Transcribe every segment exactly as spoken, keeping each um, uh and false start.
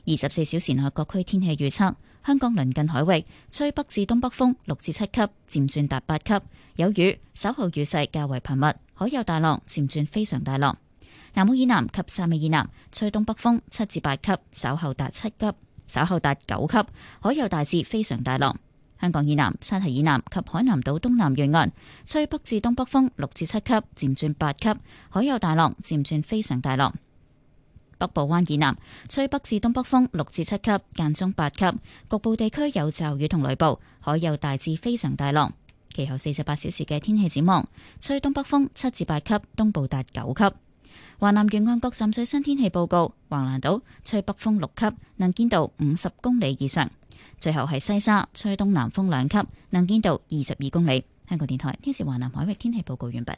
二十四小時內各區天氣預測：香港鄰近海域吹北至東北風六至七級，漸轉達八級，有雨，稍後雨勢較為頻密，海有大浪，漸轉非常大浪。南澳以南及汕尾以南吹東北風七至八級，稍後達七級，稍後達九級，海有大至非常大浪。香港以南、沙堤以南及海南島東南沿岸吹北至東北風六至七級，漸轉八級，海有大浪，漸轉非常大浪。北部灣以南吹北至東北風六至七級，間中八級，局部地區有驟雨同雷暴，海有大至非常大浪。其後四十八小時嘅天氣展望，吹東北風七至八級，東部達九級。華南沿岸各站最新天氣報告：橫瀾島吹北風六級，能見度五十公里以上。最後係西沙吹東南風兩級，能見度二十二公里。香港電台呢時華南海域天氣報告完畢。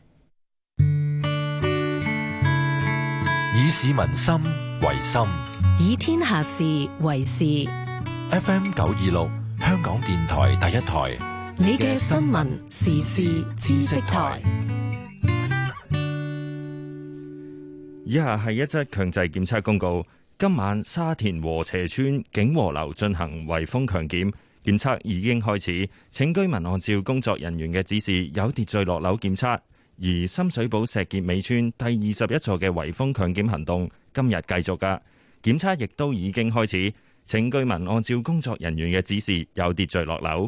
以市民心為心， 以天下事為事。 F M 九二六，香港電台第一台， 你嘅新聞時事知識台。 以下係一則強制檢測公告。今晚沙田禾輋邨景和樓進行圍封強檢，檢測已經開始，請居民按照工作人員嘅指示有秩序落樓檢測。而深水埗石硤尾邨第二十一座嘅圍封強檢行動今日繼續㗎，檢測亦都已經開始，請居民按照工作人員嘅指示有秩序落樓。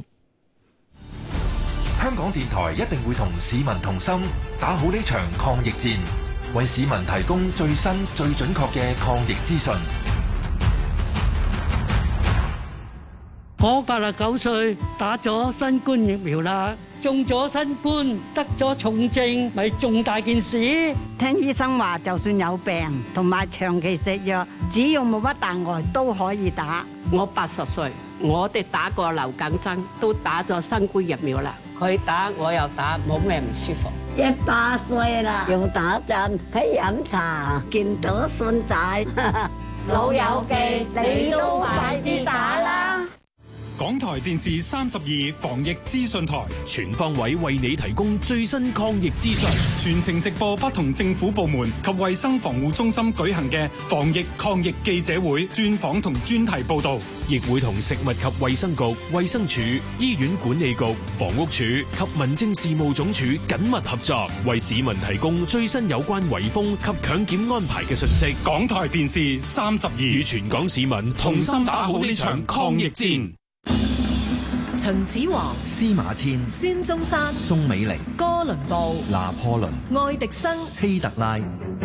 香港電台一定會同市民同心，打好呢場抗疫戰，為市民提供最新最準確嘅抗疫資訊。 我八十九歲，打咗新冠疫苗啦，中咗新冠，得咗重症，咪重大件事。 聽醫生話，就算有病同埋長期食藥，只要冇乜大礙都可以打。 我八十歲，我哋打過流感針，都打咗新冠疫苗啦。佢打我又打，冇咩唔舒服。 一百歲啦，又打針，喺飲茶，見到孫仔， 老友記，你都快啲打啦！ 港台電視三十二防疫資訊台， 全方位為你提供最新抗疫資訊， 全程直播不同政府部門及衛生防護中心舉行嘅防疫抗疫記者會、專訪同專題報道， 亦會同食物及衛生局、衛生署、醫院管理局、房屋署及民政事務總署緊密合作，為市民提供最新有關圍封及強檢安排嘅信息。 港台電視三十二與全港市民同心打好呢場抗疫戰。 秦始皇、 司馬遷、 孫中山、 宋美齡、 哥倫布、 拿破崙、 愛迪生、 希特拉，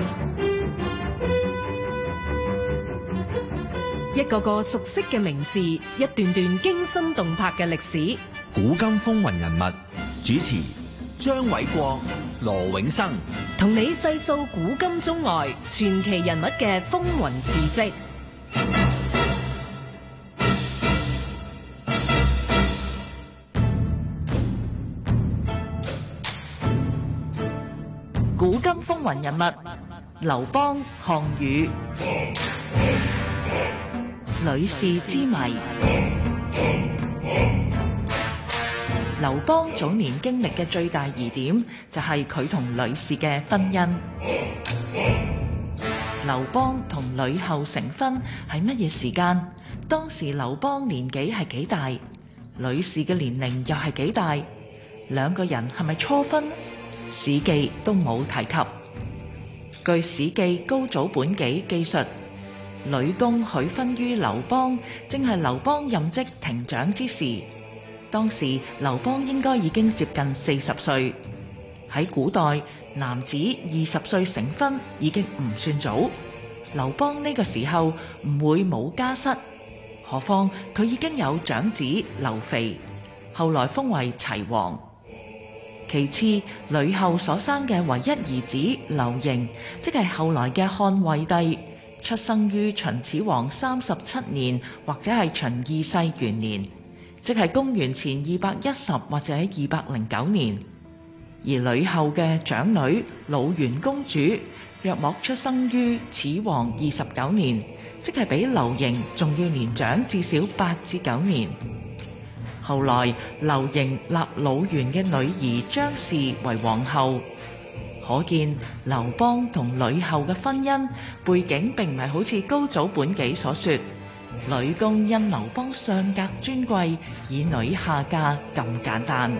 一個個熟悉嘅名字，一段段驚心動魄嘅歷史。 古今風雲人物，主持張偉國、羅永生， 同你細數古今中外傳奇人物嘅風雲事跡。 古今風雲人物，劉邦、項羽，呂氏之謎。劉邦早年經歷嘅最大疑點就係佢同呂氏嘅婚姻。劉邦同呂后成婚係乜嘢時間？當時劉邦年紀係幾大？呂氏嘅年齡又係幾大？兩個人係咪初婚？史記都冇提及。據史記高祖本紀記述，呂公許婚於劉邦，正係劉邦任職亭長之時。當時劉邦應該已經接近四十歲。喺古代，男子二十歲成婚已經唔算早。劉邦呢個時候唔會冇家室，何況佢已經有長子劉肥，後來封為齊王。其次，呂后所生嘅唯一兒子劉盈，即係後來嘅漢惠帝，出生於秦始皇三十七年或者係秦二世元年，即係公元前二百一十或者二百零九年。而呂后嘅長女魯元公主，約莫出生於始皇二十九年，即係比劉盈仲要年長至少八至九年。後來劉盈立魯元嘅女兒張氏為皇后，可見劉邦同呂后嘅婚姻背景並唔係好似高祖本紀所說， 女工因劉邦上格尊貴，以女下嫁咁簡單。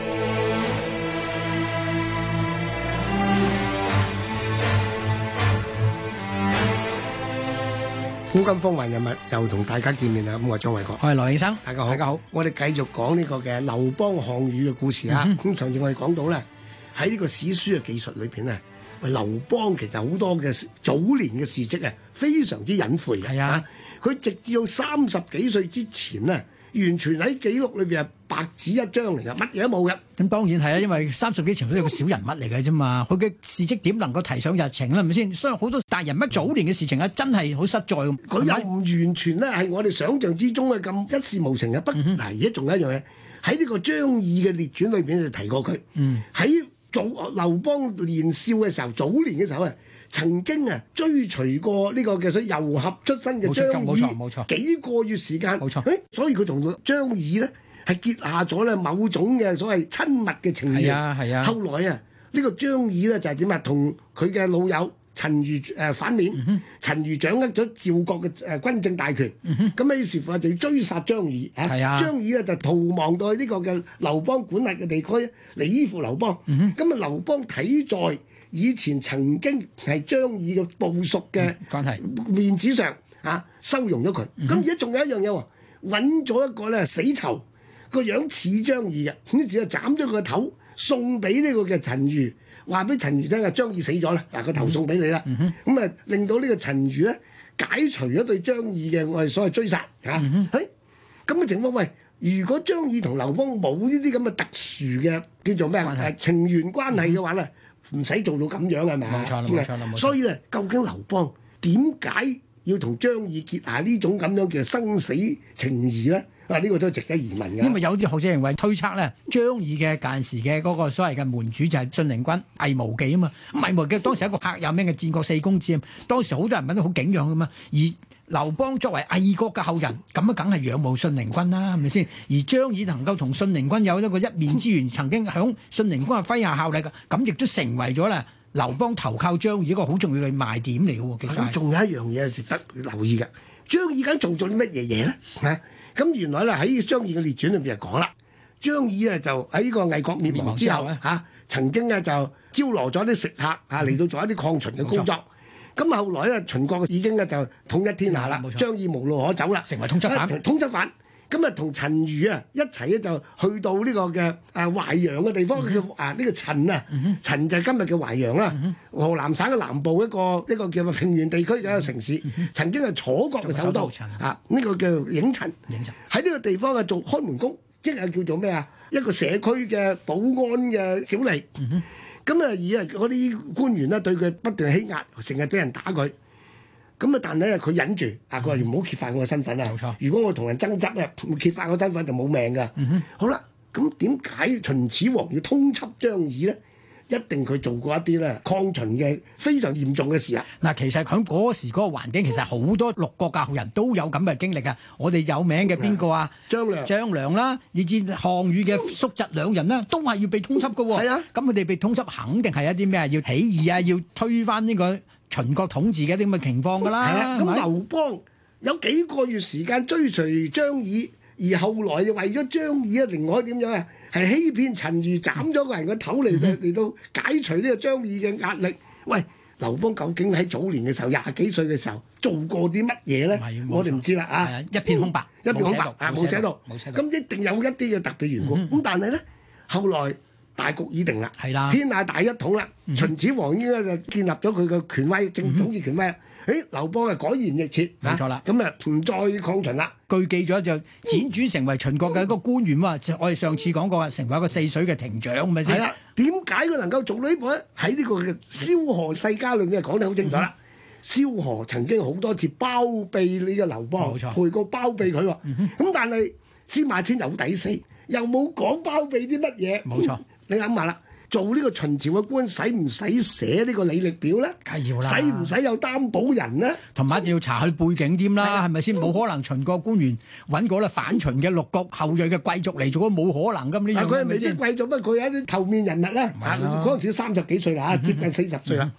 古今風雲人物又同大家見面啦！咁我係張偉國， 我係羅慶生， 大家好， 大家好。 我哋繼續講呢個嘅劉邦項羽嘅故事啊！咁、嗯、上次我哋講到咧，喺呢個史書嘅技術裏邊咧，劉邦其實好多嘅早年嘅事蹟啊，非常之隱晦嘅。係啊，佢直至到三十幾歲之前咧，完全喺記錄裏邊係白紙一張嚟嘅，乜嘢都冇嘅。 咁當然係啦，因為三十幾前都係個小人物嚟嘅啫嘛，佢嘅事蹟點能夠提上日程啦，係咪先？所以好多大人物早年嘅事情啊，真係好實在。佢又唔完全咧係我哋想象之中嘅咁一事無成嘅。不，嗱而家仲有一樣嘢，喺呢個張儀嘅列傳裏邊就提過佢。嗯，喺早劉邦年少嘅時候，早年嘅時候啊，曾經啊追隨過呢個嘅所謂游俠出身嘅張儀，冇錯冇錯，幾個月時間，冇錯。誒，所以佢同張儀咧係結下咗咧某種嘅所謂親密嘅情誼。係啊係啊。後來啊，呢個張儀咧就係點啊？同佢嘅老友陳馀誒反面，嗯、陳馀掌握咗趙國嘅誒軍政大權。咁於是乎就要追殺張儀啊！啊張儀咧就逃亡到去呢個嘅劉邦管轄嘅地區嚟依附劉邦。咁、嗯、啊，劉邦睇在以前曾經係張儀嘅部屬嘅關係面子上啊，收容咗佢。咁而家仲有一樣嘢喎，揾咗一個咧死囚，個樣似張儀嘅，於是就斬咗佢個頭送俾呢個嘅陳馀，話俾陳馀聽啊，張儀死咗啦，嗱個頭送俾你啦。咁啊、嗯，令到呢個陳馀咧解除咗對張儀嘅我哋所謂追殺嚇。喺咁嘅情況，喂，如果張儀同劉邦冇呢啲咁嘅特殊嘅叫做咩啊情緣關係嘅話咧，唔使、嗯、做到咁樣係咪？冇錯啦，冇錯啦，冇錯。所以咧，究竟劉邦點解要同張儀結下呢種咁樣嘅生死情誼咧？啊！呢、這個都值得疑問嘅。因為有啲學者認為推測咧，張儀嘅間時嘅嗰個所謂嘅門主就係信陵君魏無忌啊嘛。魏無忌當時係一個赫有名嘅戰國四公子啊，當時好多人民都好敬仰噶嘛。而劉邦作為魏國嘅後人，咁啊梗係仰慕信陵君啦，係咪先？而張儀能夠同信陵君有一個一面之緣，曾經響信陵君嘅麾下效力嘅，咁亦都成為咗啦劉邦投靠張儀一個好重要嘅賣點嚟嘅喎。其實仲有一樣嘢值得留意嘅，張儀梗做咗啲乜嘢嘢咧？嚇！咁原來咧喺張儀嘅列傳裏邊就講啦，張儀啊就喺呢個魏國滅亡之後嚇、啊，曾經咧就招羅咗啲食客啊嚟到做一啲抗秦嘅工作。咁後來咧秦國已經咧就統一天下啦，張儀無路可走啦，成為通緝犯。通緝犯咁啊同陳馀啊一齊咧就去到呢個嘅誒淮陽嘅地方，叫啊呢個陳啊，陳就係今日嘅淮陽啦，河南省嘅南部一個一個叫做平原地區嘅一個城市，曾經係楚國嘅首都啊，呢個叫郢陳。喺呢個地方啊做看門工，即係叫做咩啊？一個社區嘅保安嘅小吏。咁啊而啊嗰啲官員咧對佢不斷欺壓，成日俾人打佢。咁啊！但係佢忍住，啊佢話唔好揭發我嘅身份啊！冇錯，如果我同人爭執咧，揭發我身份就冇命㗎。嗯、哼好啦，咁點解秦始皇要通緝張儀咧？一定佢做過一啲咧抗秦嘅非常嚴重嘅事啊！嗱，其實喺嗰時嗰個環境，其實好多六國嘅後人都有咁嘅經歷啊！我哋有名嘅邊個啊？張良、張良啦，以至項羽嘅叔侄兩人啦，都係要被通緝㗎喎。係啊，咁佢哋被通緝，肯定係一啲咩啊？要起義啊，要推翻呢個秦國統治嘅啲咁嘅情況㗎啦。係啊，咁劉邦有幾個月時間追隨張儀，而後來就為咗張儀啊，另外點樣啊？係欺騙陳馀，斬咗個人個頭嚟嚟到解除呢個張儀嘅壓力。喂，劉邦究竟喺早年嘅時候，廿幾歲嘅時候做過啲乜嘢咧？我哋唔知啦啊！一片空白，一片空白啊，冇寫到。咁一定有一啲嘅特別緣故。咁、嗯、但係咧，後來大局已定啦，的天下大一統啦。嗯、秦始皇應該就建立咗佢嘅權威，政統治權威。誒，劉邦啊，改弦易轍，冇錯啦。咁啊，唔再抗秦啦。據記咗就輾轉成為秦國嘅一個官員喎。嗯、我哋上次講過啊，成為一個四水嘅亭長，咪先。係啦。點解佢能夠做到呢步咧？喺呢個嘅蕭何世家裏面講得好清楚啦。蕭何、嗯、曾經好多次包庇呢個劉邦，冇錯，陪過包庇佢喎。咁、嗯、但係司馬遷有底線，又冇講包庇啲乜嘢。冇錯，你諗下啦。做呢個秦朝嘅官，使唔使寫呢個履歷表咧？梗係要啦。使唔使有擔保人咧？同埋一定要查佢背景添啦，係咪先？冇可能秦國官員揾個咧反秦嘅六國後裔嘅貴族嚟做，都冇可能咁呢樣。佢係咪先貴族？不過佢有啲頭面人物啦。嗰陣時三十幾歲啦，接近四十歲啦。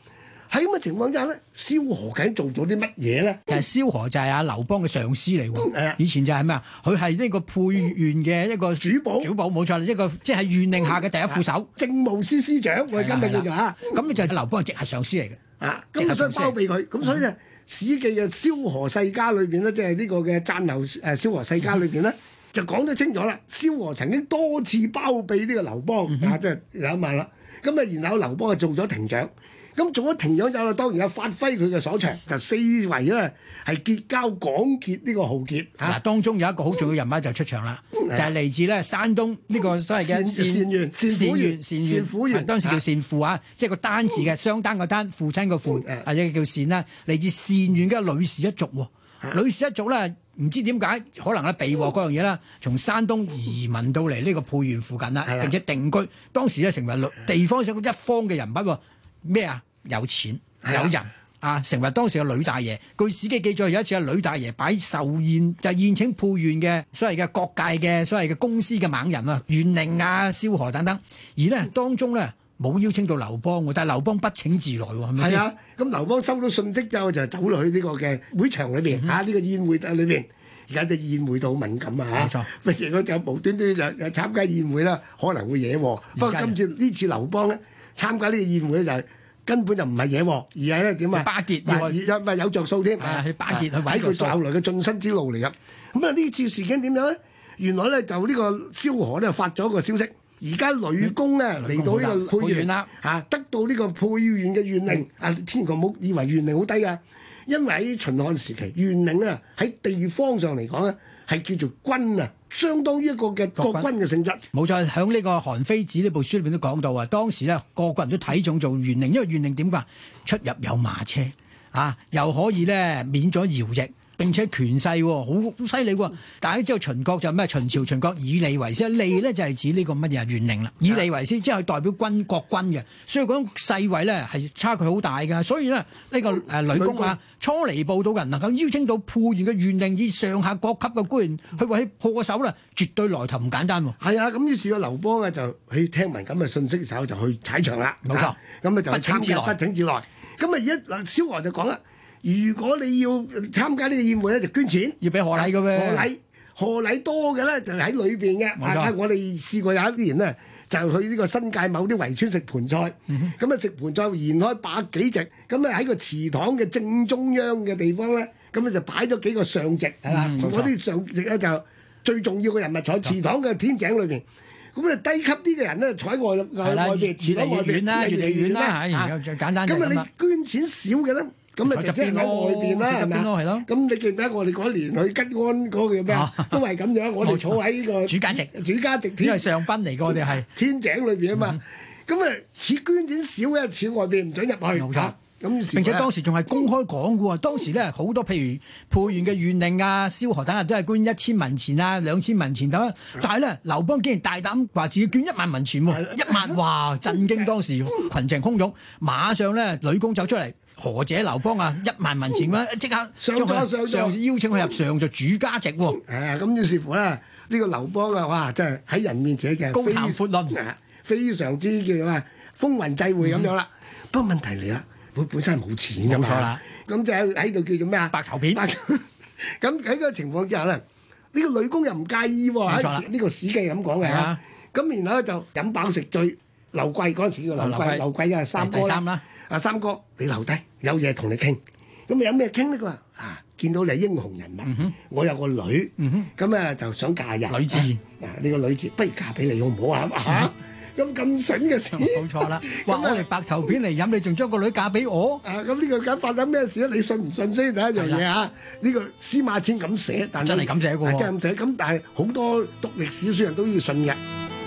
喺咁嘅情況之下咧，蕭何究竟做咗啲乜嘢咧？ 其實蕭何就係阿劉邦嘅上司嚟喎，嗯、以前就係咩啊？佢係呢個沛縣嘅一個主保，主保冇錯，一個即係縣令下嘅第一副手， 嗯、政務司司長，我哋今日叫做啊， 咁你就係劉邦嘅直轄上司嚟嘅， 啊，咁所以包庇佢，咁、嗯、所以咧《史記》嘅《蕭何世家》裏邊咧，即係呢個嘅讚後誒《蕭何世家》裏邊咧。就講得清楚啦，蕭何曾經多次包庇呢個劉邦、嗯、啊，即係有一晚啦。咁啊，然後劉邦就做咗亭長，咁做咗亭長之後，當然有發揮佢嘅所長，就四圍咧係結交廣結呢個豪傑。嗱、啊， 當中有一個好重要人物就出場啦，嗯、就係嚟自咧山東呢個所謂嘅單縣、單縣、單府縣， 當時叫單父啊，即係個單字嘅雙單個單，父親個父，或者叫單啦，嚟自單縣嘅呂氏一族喎。呂氏一族咧。唔知點解，可能咧避禍嗰樣嘢啦，從山東移民到嚟呢個沛縣附近啦，並且定居。當時咧成為地方上一方嘅人物喎。咩啊？有錢有人啊，成為當時嘅呂大爺。據史記記載，有一次阿呂大爺擺壽宴，就宴請沛縣嘅所謂嘅各界嘅所謂嘅公司嘅猛人啊，縣令啊、蕭何等等。而呢當中咧冇邀請到劉邦喎，但係劉邦不請自來喎，係咪先？ 係啊，咁劉邦收到信息之後就走落去呢個嘅會場裏邊嚇，呢個宴會裏邊。而家隻宴會都好敏感啊嚇，不如佢就無端端就就參加宴會啦，可能會惹禍。不過今次呢次劉邦咧參加呢個宴會咧就係根本就唔係惹禍，而係咧點啊？ 巴結， 而有咪有着數添？ 係去巴結去喺佢後來嘅晉身之路嚟㗎。咁啊呢次事件點樣咧？原來咧就呢個蕭何咧發咗個消息，而家呂公咧嚟到呢個沛縣啦嚇，得到呢個沛縣嘅縣令啊，千祈唔好以為縣令好低啊！因為喺秦漢時期，縣令啊喺地方上嚟講咧係叫做君啊，相當於一個嘅國君嘅性質。 冇錯，喺呢個《韓非子》呢部書裏邊都講到啊，當時咧個個人都睇重做縣令，因為縣令點㗎？出入有馬車啊，又可以咧免咗徭役。並且權勢好好犀利喎！大家知道秦國就咩？秦朝秦國以利為師，利咧就係指呢個乜嘢縣令啦。以利為師即係代表軍國軍嘅，所以嗰種勢位咧係差距好大嘅。所以咧呢、這個誒呂公啊，初嚟報到嘅人能夠邀請到沛縣嘅縣令以上下各級嘅官員去為佢破手啦，絕對來頭唔簡單喎。 係啊，咁於是個劉邦啊就去聽聞咁嘅信息嘅時候就去踩場啦。 冇錯， 咁啊就參加不請自來。咁啊而家嗱蕭何就講啦。如果你要參加呢個宴會咧，就捐錢， 要俾賀禮嘅咩？ 賀禮賀禮多嘅咧，就喺裏邊嘅。啊，我哋試過有一啲人咧，就去呢個新界某啲圍村食盤菜，咁啊、嗯、食盤菜延開百幾席，咁啊喺個祠堂嘅正中央嘅地方咧，咁啊就擺咗幾個上席，係嘛、嗯？嗰啲上席咧就最重要嘅人物坐喺祠堂嘅天井裏邊。咁啊低級啲嘅人咧坐喺外外外邊，祠堂外邊啦， 越嚟越遠啦，嚇，最簡單。 咁啊，你捐錢少嘅咧？咁啊，就即係喺外邊啦，係咪啊？咁你記唔記得我哋嗰年去吉安嗰個叫咩啊？都係咁樣，我哋坐喺呢個主家席， 主家席天， 因為上賓嚟嘅，我哋係天井裏邊啊嘛。咁啊，似捐錢少嘅，似外邊唔準入去。 冇錯。咁並且當時仲係公開講嘅喎。當時咧好多譬如沛縣嘅縣令啊、蕭何等啊，都係捐一千文錢啊、兩千文錢等。但係咧，劉邦竟然大膽話自己捐一萬文錢喎，一萬哇！震驚當時群情洶湧，馬上咧呂公走出嚟。何者劉邦啊？一萬文錢即刻上咗上上邀請佢入上做主家席喎。 係啊，咁於是乎咧，呢、這個劉邦啊，哇！真係喺人面前嘅高談闊論， 非常之叫做咩風雲際會咁樣啦。嗯、不過問題嚟啦，佢本身係冇錢㗎嘛。冇錯啦。咁就喺度叫做咩啊？ 白頭片。 咁喺嗰個情況之下咧，呢、這個呂公又唔介意喎。喺呢個史記咁講嘅嚇。咁然後就飲飽食醉，劉貴嗰陣時叫劉貴，劉貴啊三哥啦。阿三哥，你留低，有嘢同你傾。咁啊有咩傾呢？佢話啊，見到你係英雄人物，嗯、我有個女，咁、嗯、啊就想嫁入。 女子， 嗱呢、啊這個女子，不如嫁俾你好唔好啊？嚇，咁咁筍嘅事， 冇錯啦。話我哋白頭片嚟飲，你仲將個女嫁俾我？ 啊，咁呢個梗發生咩事咧？你信唔信先？第一樣嘢啊，呢個司馬遷咁寫，但真係咁寫嘅喎， 真係咁寫。咁但係好多讀歷史書人都要信嘅。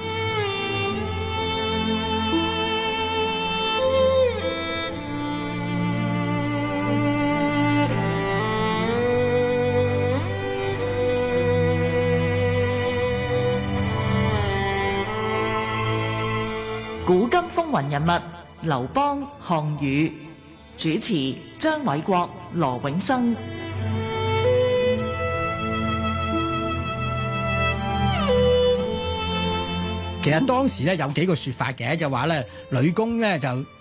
古今風雲人物劉邦、項羽，主持張偉國、羅永生。 其實當時咧有幾個說法嘅，就話咧呂公咧就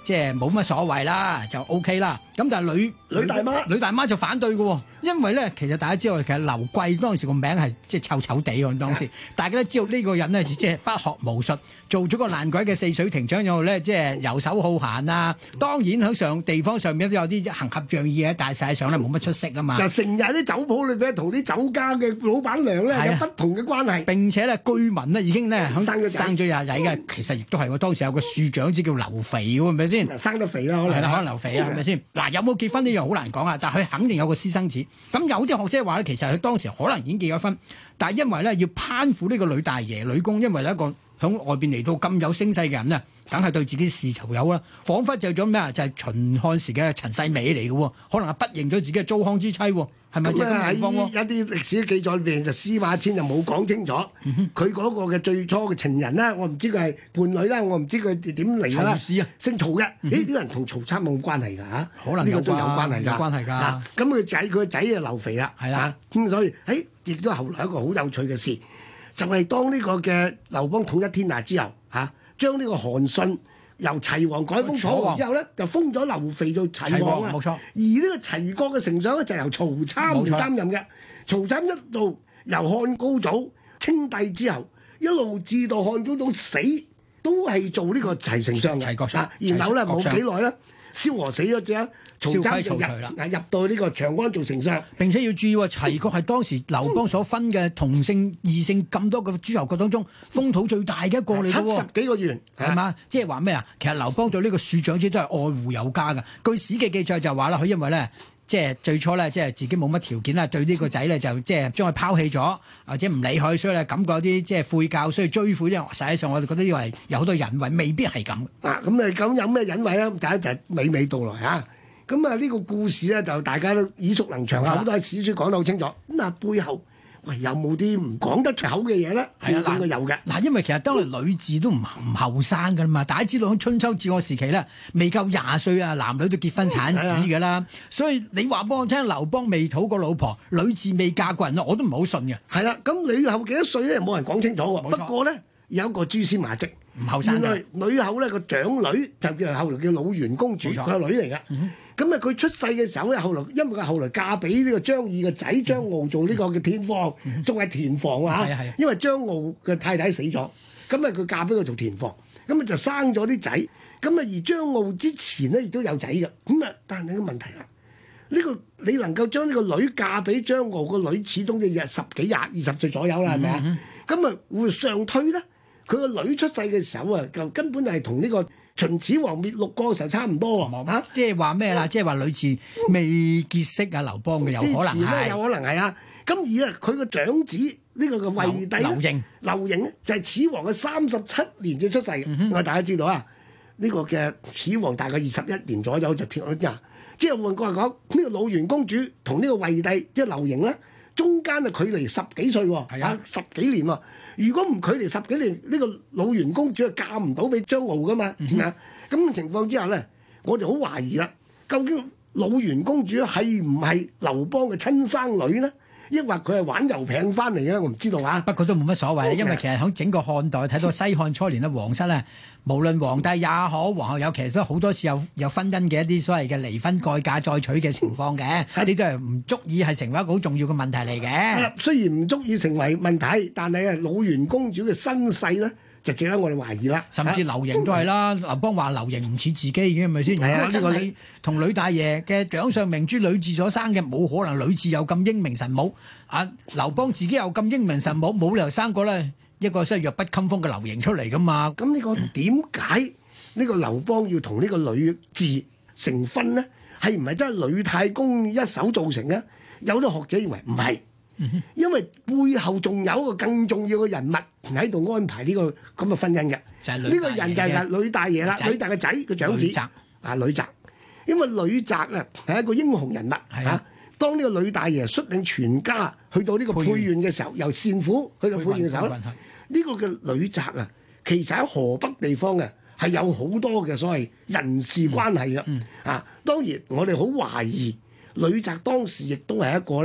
即係冇乜所謂啦，就 O K 啦。咁但係呂呂大媽， 呂大媽就反對嘅喎，因為咧其實大家知道其實劉貴當時個名係即係臭臭地喎，當時大家都知道呢個人咧即係不學無術，做咗個爛鬼嘅四水亭長之後咧，即係遊手好閒啊。當然喺上地方上面都有啲行俠仗義嘅，但係實際上咧冇乜出息啊嘛。 就成日喺啲酒鋪裏邊同啲酒家嘅老闆娘咧有不同嘅關係。 並且咧居民咧已經咧生咗生咗廿仔嘅，其實亦都係喎。當時有個庶長子叫劉肥喎，係咪先？ 生得肥啦，可能係啦，可能劉肥啊，係咪先？嗱，有冇結婚呢樣好難講啊，但係佢肯定有個私生子。咁有啲學者話咧，其實佢當時可能已經結咗婚，但係因為咧要攀附呢個呂大爺呂公，因為一個響外邊嚟到咁有聲勢嘅人咧，梗係對自己事頭有啦。彷彿就咗咩啊？就係、是、秦漢時嘅陳世美嚟嘅喎，可能係不認咗自己嘅糟糠之妻喎。係咪即係咁情況喎？ 喺一啲歷史記載裏邊，就司馬遷就冇講清楚，佢嗰、嗯、個嘅最初嘅情人啦，我唔知佢係伴侶啦，我唔知佢點嚟啦。曹氏啊，姓曹嘅，誒啲、嗯、人同曹參冇關係㗎嚇，可能呢個都有關係㗎，有關係㗎。咁佢仔佢個仔就劉肥啦，係啦，咁所以誒亦都後來一個好有趣嘅事，就係、是、當呢個嘅劉邦統一天下之後嚇，將呢個韓信由齊王改封楚王之後咧，就封咗劉肥做齊王啊！冇錯。而呢個齊國嘅丞相咧，就由曹參嚟擔任嘅。曹參一路由漢高祖稱帝之後，一路至到漢高祖死，都係做呢個齊丞相嘅。齊國相。然後咧冇幾耐咧，蕭何死咗之後，曹參就入入到呢個長安做丞相。 並且要注意喎，齊國係當時劉邦所分嘅同姓異姓咁多個諸侯國當中，風土最大嘅一個嚟嘅喎。 七十幾個縣係嘛？即係話咩啊？其實劉邦對呢個庶長子都係愛護有加嘅。據史記記載就話啦，佢因為咧。即係最初咧，即係自己冇乜條件啦，對呢個仔咧就即係將佢拋棄咗，或者唔理佢，所以咧感覺有啲即係悔疚，所以追悔咧。實際上我哋覺得呢個係有好多隱喻，未必係咁。 啊，咁你咁有咩隱喻咧？第一就係娓娓道來嚇。咁啊呢個故事咧就大家都耳熟能詳，好多喺史書講得好清楚。咁啊背後。喂，有冇啲唔講得出口嘅嘢咧？係啊，應該有嘅。 嗱，因為其實當年呂雉都唔唔後生噶嘛，大家知道喺春秋戰國時期咧，未夠廿歲啊，男女都結婚產子噶啦。所以你話幫我聽，劉邦未討過老婆，呂雉未嫁過人啊，我都唔好信嘅。 係啦，咁呂后幾多歲咧？冇人講清楚喎。不過咧，有一個蛛絲馬跡， 唔後生。 原來呂后咧個長女就叫後來叫魯元公主，佢個女嚟嘅。咁啊，佢出世嘅時候咧，後來因為佢後來嫁俾呢個張儀嘅仔張敖做呢個嘅天房，仲係田房啊嚇。因為張敖嘅太太死咗，咁啊佢嫁俾佢做田房，咁啊就生咗啲仔。咁啊而張敖之前咧亦都有仔嘅。咁啊，但係呢個問題啊，呢、呢個你能夠將呢個女嫁俾張敖，個女始終都日十幾廿二十歲左右啦，係咪啊？咁啊會上推咧，佢個女出世嘅時候啊，就根本係同呢個秦始皇滅六國嘅時候差唔多喎，嚇！ 即係話咩啦？即係話呂雉未結識啊劉邦嘅有可能係， 有可能係啊！咁而啊，佢個長子呢個嘅惠帝劉盈， 劉盈咧就係始皇嘅三十七年至出世嘅。我、嗯、大家知道啊，呢、這個嘅始皇大概二十一年左右就跳咗之後，即係換句話講，呢、這個魯元公主同呢個惠帝即係劉盈咧，中間啊距離十幾歲喎，係啊，十幾年喎。如果唔距離十幾年，呢、這個魯元公主係嫁唔到俾張敖噶嘛，係咪啊？咁嘅情況之下咧，我哋好懷疑啦，究竟魯元公主係唔係劉邦嘅親生女咧？抑或佢係玩油餅翻嚟嘅咧？我唔知道啊。 不過都冇乜所謂，因為其實喺整個漢代睇到西漢初年咧，皇室咧，無論皇帝也好，皇后有，其實都好多次有有婚姻嘅一啲所謂嘅離婚改嫁再娶嘅情況嘅，呢啲都係唔足以係成為一個好重要嘅問題嚟嘅。 雖然唔足以成為問題，但係啊，魯元公主嘅身世咧，就值得我哋懷疑啦。 甚至劉盈都係啦，劉邦話劉盈唔似自己嘅，係咪先？係啊，呢個你同呂大爺嘅掌上明珠呂雉所生嘅，冇可能呂雉有咁英明神武。啊，劉邦自己有咁英明神武，冇理由生過咧一個即係弱不禁風嘅劉盈出嚟噶嘛。 咁呢個點解呢個劉邦要同呢個呂雉成婚呢？係唔係真係呂太公一手造成呢？有啲學者認為唔係。因為背後仲有一個更重要嘅人物喺度安排呢個咁嘅婚姻嘅，呢個人就係呂大爺啦，呂大嘅仔個長子啊，呂澤。因為呂澤啊係一個英雄人物啊，當呢個呂大爺率領全家去到呢個沛縣嘅時候，由單府去到沛縣嘅時候咧，呢個嘅呂澤啊，其實喺河北地方嘅係有好多嘅所謂人事關係嘅啊。當然我哋好懷疑呂澤當時亦都係一個咧。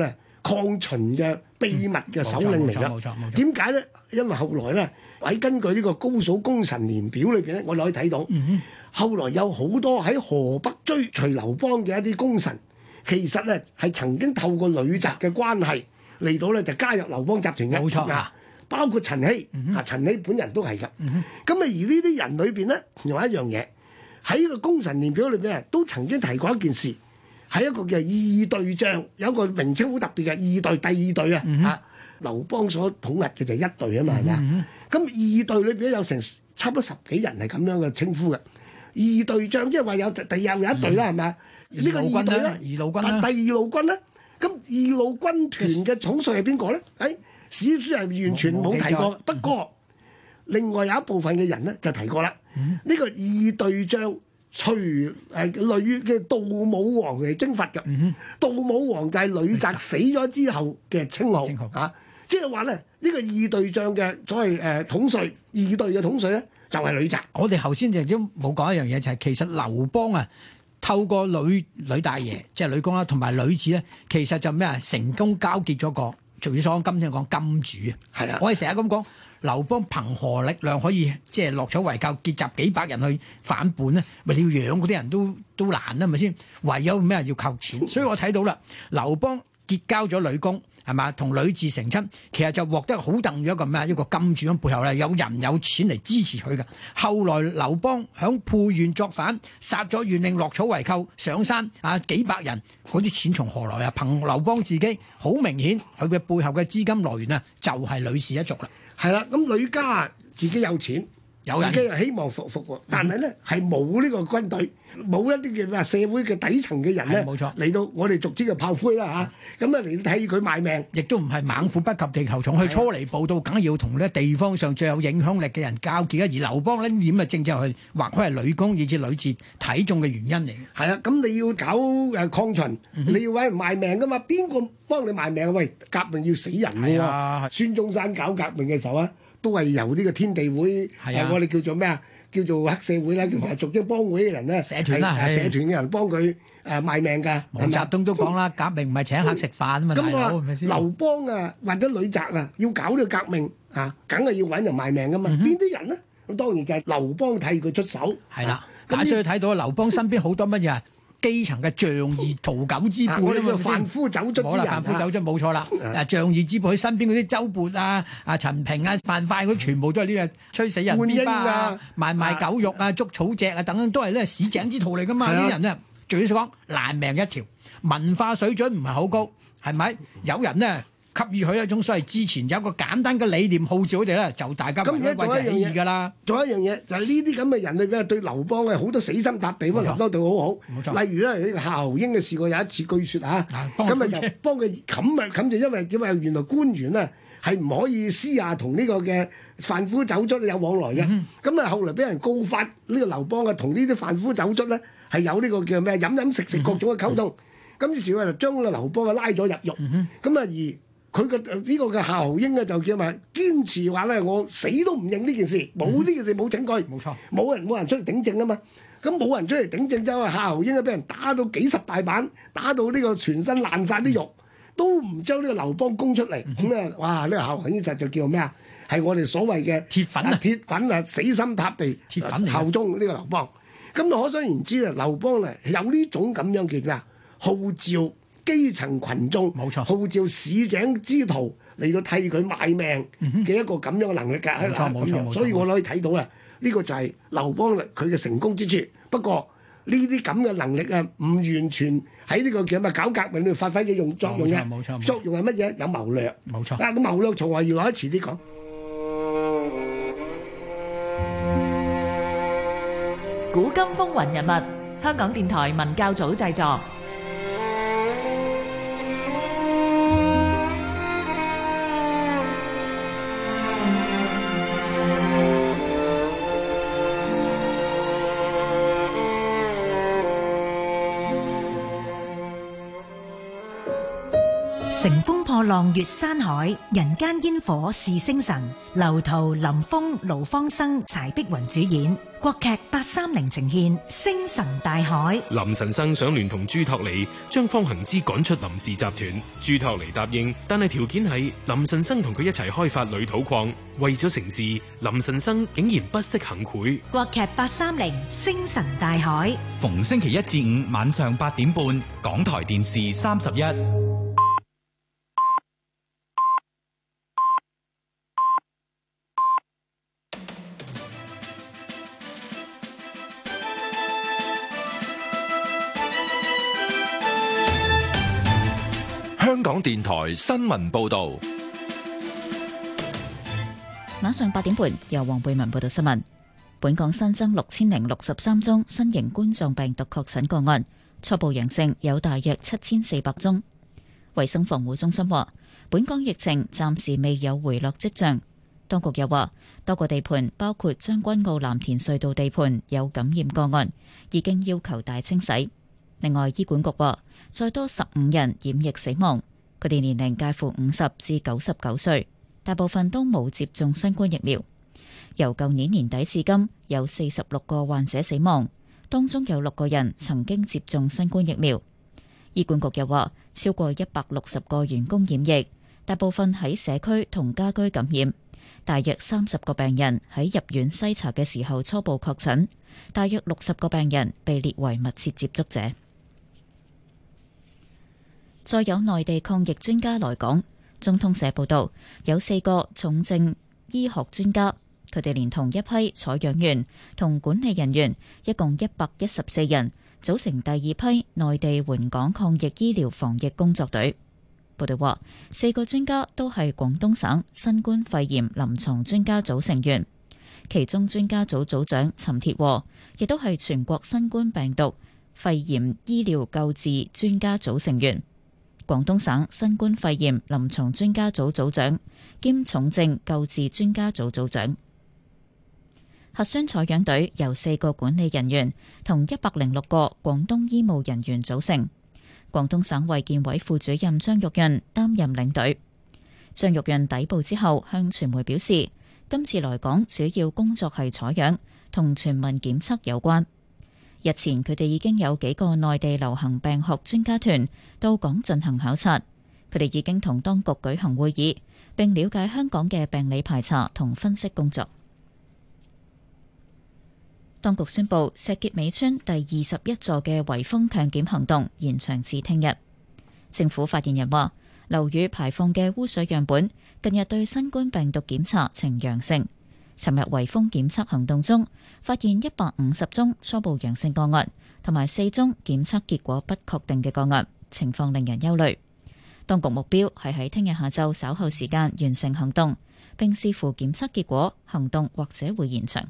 抗秦嘅秘密嘅首領嚟㗎。 冇錯冇錯。 點解咧？因為後來咧喺根據呢個高祖功臣年表裏邊咧，我哋可以睇到， 嗯、 後來有好多喺河北追隨劉邦嘅一啲功臣，其實咧係曾經透過呂澤嘅關係嚟到咧就加入劉邦集團嘅。 冇錯啊，包括陳希， 嗯、 啊陳希本人都係㗎。咁啊、 嗯、 而呢啲人裏邊咧，仲有一樣嘢喺個功臣年表裏邊啊，都曾經提過一件事，係一個叫二隊將，有一個名稱好特別嘅二隊，第二隊啊。 嗯啊劉邦所統一嘅就係一隊啊嘛，係咪啊？咁二隊裏邊有成差唔多十幾人係咁樣嘅稱呼嘅。二隊將即係話有第又有一隊啦，係咪？呢個二隊咧， 二路軍啦， 第二路軍咧。咁二路軍團嘅統帥係邊個咧？誒史書係完全冇提過。不過另外有一部分嘅人咧就提過啦。呢個二隊將隨誒呂嘅杜武王嚟征伐嘅。杜武王就係呂澤死咗之後嘅稱號啊。即係話咧，呢個二隊將嘅所謂誒統帥，二隊嘅統帥咧就係呂澤。 我哋頭先就都冇講一樣嘢，就係其實劉邦啊，透過呂呂大爺，即係呂公啦，同埋呂雉咧，其實就咩啊，成功交結咗個，仲要所講今天講金主啊。係啊，我哋成日咁講，劉邦憑何力量可以即係落草為寇，結集幾百人去反叛咧？咪你要養嗰啲人都都難啦，係咪先？唯有咩要靠錢。所以我睇到啦，劉邦結交咗呂公。係嘛？同呂雉成親，其實就獲得好鄧咗一個咩？一個金主喺背後咧，有人有錢嚟支持佢嘅。後來劉邦響沛縣作反，殺咗縣令，落草為寇，上山啊幾百人，嗰啲錢從何來啊？憑劉邦自己，好明顯佢嘅背後嘅資金來源啊，就係呂氏一族啦。 係啦，咁呂家自己有錢。有自己又希望復復喎，但係咧係冇呢個軍隊，冇一啲嘅咩社會嘅底層嘅人咧，冇錯嚟到我哋俗稱嘅炮灰啦嚇，咁啊嚟替佢賣命， 亦都唔係猛虎不及地球蟲，去初嚟報道，梗要同咧地方上最有影響力嘅人交結啊！而劉邦呢點啊，正正係或許係呂公以至呂雉睇中嘅原因嚟嘅。 係啊，咁你要搞誒抗秦，嗯、你要揾人賣命噶嘛？邊個幫你賣命啊？喂，革命要死人㗎喎！孫中山搞革命嘅時候啊！都係由呢個天地會，係、啊、我哋叫做咩啊？叫做黑社會啦，叫做俗稱幫會嘅人咧，社團啦，係社團嘅人幫佢誒賣命㗎。 毛澤東都講啦，革命唔係請客食飯啊嘛，大佬係咪先？ 劉邦啊，或者呂澤啊，要搞呢個革命啊，梗係要揾人賣命㗎嘛。邊、嗯、啲人呢？咁當然就係劉邦替佢出手。係啦， 咁所以睇到劉邦身邊好多乜嘢啊？基層嘅仗義屠狗之輩， 我哋叫販夫走卒之人， 販夫走卒冇錯啦。啊，仗義之輩，佢身邊嗰啲周勃啊、啊陳平啊、樊噲嗰啲，全部都係呢個吹死人、鞭巴啊、賣賣狗肉啊、捉草隻啊等等，都係呢市井之徒嚟噶嘛。呢啲人呢，最少講爛命一條，文化水準唔係好高，係咪？有人呢給予佢一種所謂之前有一個簡單嘅理念號召佢哋咧，就大家為咗為就起義㗎啦。仲有一樣嘢就係呢啲咁嘅人裏邊對劉邦係好多死心塌地，咁劉邦對佢好好。冇錯。例如咧呢個夏侯嬰嘅事過有一次據説嚇，咁啊就幫佢冚啊冚，就因為點啊？原來官員咧係唔可以私下同呢個嘅販夫走卒有往來嘅。咁啊、嗯、後來俾人告發呢個劉邦啊同呢啲販夫走卒咧係有呢個叫咩飲飲食食各種嘅溝通。咁、嗯、於是佢就將個劉邦啊拉咗入獄。咁啊、嗯、而佢嘅呢個嘅夏侯嬰咧就叫埋堅持話咧，我死都唔認呢件事，冇呢件事冇證據，冇錯，冇人冇人出嚟頂證啊嘛。咁冇人出嚟頂證之後，夏侯嬰咧俾人打到幾十大板，打到呢個全身爛晒啲肉，都唔將呢個劉邦供出嚟。咁啊、嗯，哇！呢、呢個夏侯嬰就就叫咩啊？係我哋所謂嘅鐵粉啊，鐵粉啊，死心塌地鐵粉效忠呢個劉邦。咁可想而知啊，劉邦咧有呢種咁樣嘅咩啊號召基層群眾，冇錯，號召市井之徒嚟到替佢賣命嘅一個咁樣嘅能力㗎，冇錯冇錯，所以我可以睇到啦，呢個就係劉邦佢嘅成功之處。不過呢啲咁嘅能力啊，唔完全喺呢個叫咩搞革命裏發揮嘅用作用嘅，冇錯，作用係乜嘢？有謀略，冇錯。啊，咁謀略從何而來？遲啲講。 古今風雲人物，香港電台文教組製作。 乘風破破浪越山海，人間煙火是星辰。劉濤、林峰、盧芳生、柴碧雲主演，國劇八三零呈現《星辰大海》。 林晨生想聯同朱托尼將方行之趕出林氏集團，朱托尼答應，但係條件係林晨生同佢一齊開發鋁土礦。為咗成事，林晨生竟然不惜行賄。 國劇八三零《星辰大海》， 逢星期一至五晚上八點半，港台電視三十一。 香港電台新聞報道， 晚上八點半由黃貝文報道新聞。本港新增六千零六十三宗新型冠狀病毒確診個案，初步陽性有大約七千四百宗。衛生防護中心話，本港疫情暫時未有回落跡象。當局又話，多個地盤包括將軍澳藍田隧道地盤有感染個案，已經要求大清洗。另外，醫管局話，再多十五人染疫死亡，佢哋年齡介乎五十至九十九歲，大部分都冇接種新冠疫苗。由舊年年底至今，有四十六個患者死亡，當中有六個人曾經接種新冠疫苗。醫管局又話，超過一百六十個員工染疫，大部分喺社區同家居感染，大約三十個病人喺入院篩查嘅時候初步確診，大約六十個病人被列為密切接觸者。再有內地抗疫專家來港，中通社報道，有四個重症醫學專家，佢哋連同一批採樣員同管理人員，一共一百一十四人，組成第二批內地援港抗疫醫療防疫工作隊。報道話，四個專家都係廣東省新冠肺炎臨床專家組成員，其中專家組組長陳鐵和亦都係全國新冠病毒肺炎醫療救治專家組成員。廣東省新冠肺炎臨床專家組組長兼重症救治專家組組長。核酸採樣隊由四個管理人員同一百零六個廣東醫務人員組成，廣東省衛健委副主任張玉潤擔任領隊。張玉潤抵埗之後向傳媒表示，今次來港主要工作係採樣，同全民檢測有關。日前佢哋已經有幾個內地流行病學專家團到港進行考察，佢哋已經同當局舉行會議，並了解香港嘅病理排查同分析工作。當局宣布石硤尾村第二十一座嘅圍封強檢行動延長至聽日。政府發言人話，樓宇排放嘅污水樣本近日對新冠病毒檢查呈陽性。尋日圍封檢測行動中，發現一百五十宗初步陽性個案，同埋四宗檢測結果不確定嘅個案，情況令人憂慮。當局目標係喺聽日下晝稍後時間完成行動，並視乎檢測結果，行動或者會延長。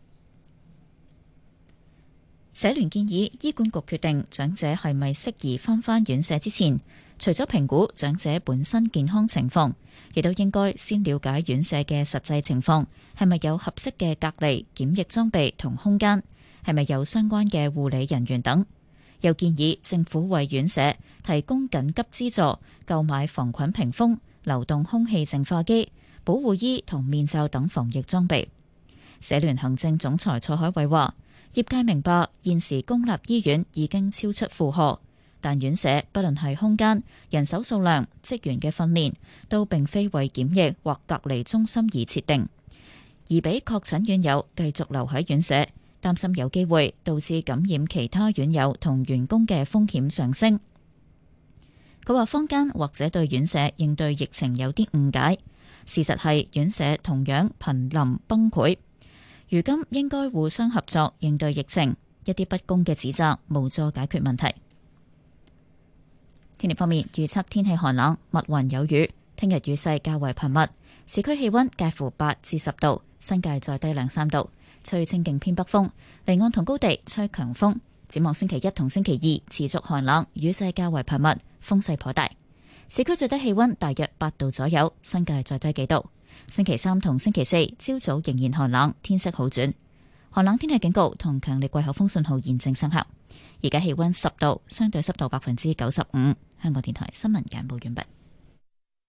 社聯建議醫管局決定長者係咪適宜返返院舍之前，除咗評估長者本身健康情況，亦都應該先了解院舍嘅實際情況，係咪有合適嘅隔離檢疫裝備同空間，係咪有相關嘅護理人員等。又建議政府為院舍提供緊急資助，購買防菌屏風、流動空氣淨化機、保護衣同面罩等防疫裝備。社聯行政總裁蔡海偉話，業界明白現時公立醫院已經超出負荷，但院舍不論係空間、人手數量、職員嘅訓練，都並非為檢疫或隔離中心而設定，而俾確診院友繼續留喺院舍，擔心有機會導致感染其他院友同員工嘅風險上升。佢話坊間或者對院舍應對疫情有啲誤解，事實係院舍同樣瀕臨崩潰。如今應該互相合作應對疫情，一啲不公嘅指責無助解決問題。天氣方面，預測天氣寒冷，密雲有雨，聽日雨勢較為頻密，市區氣溫介乎八至十度，新界再低兩三度，吹清勁偏北風，離岸同高地吹強風。展望星期一同星期二持續寒冷，雨勢較為頻密，風勢頗大。市區最低氣溫大約八度左右，新界再低幾度。星期三同星期四朝早仍然寒冷，天色好轉。寒冷天氣警告同強烈季候風信號現正生效。而家氣溫十度，相對濕度百分之九十五。香港電台新聞簡報完畢。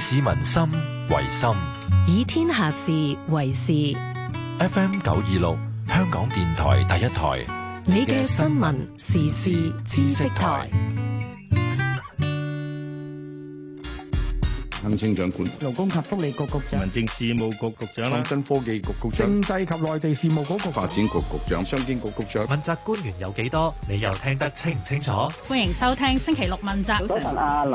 市民心為心， 以天下事為事。 F M 九二六，香港電台第一台， 你嘅新聞時事知識台。 行政長官、 勞工及福利局局長、 民政事務局局長、 創新科技局局長、 政制及內地事務局局長、 發展局局長、商經局局長。 問責官員有幾多？你又聽得清唔清楚？ 歡迎收聽星期六問責。 早晨啊。